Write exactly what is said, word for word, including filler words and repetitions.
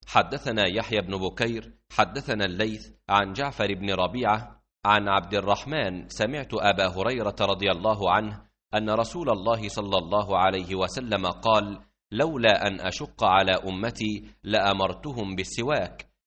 حدثنا يحيى بن بكير حدثنا الليث عن جعفر بن ربيعة عن عبد الرحمن سمعت أبا هريرة رضي الله عنه أن رسول الله صلى الله عليه وسلم قال: لولا أن أشق على أمتي لأمرتهم بالسواك،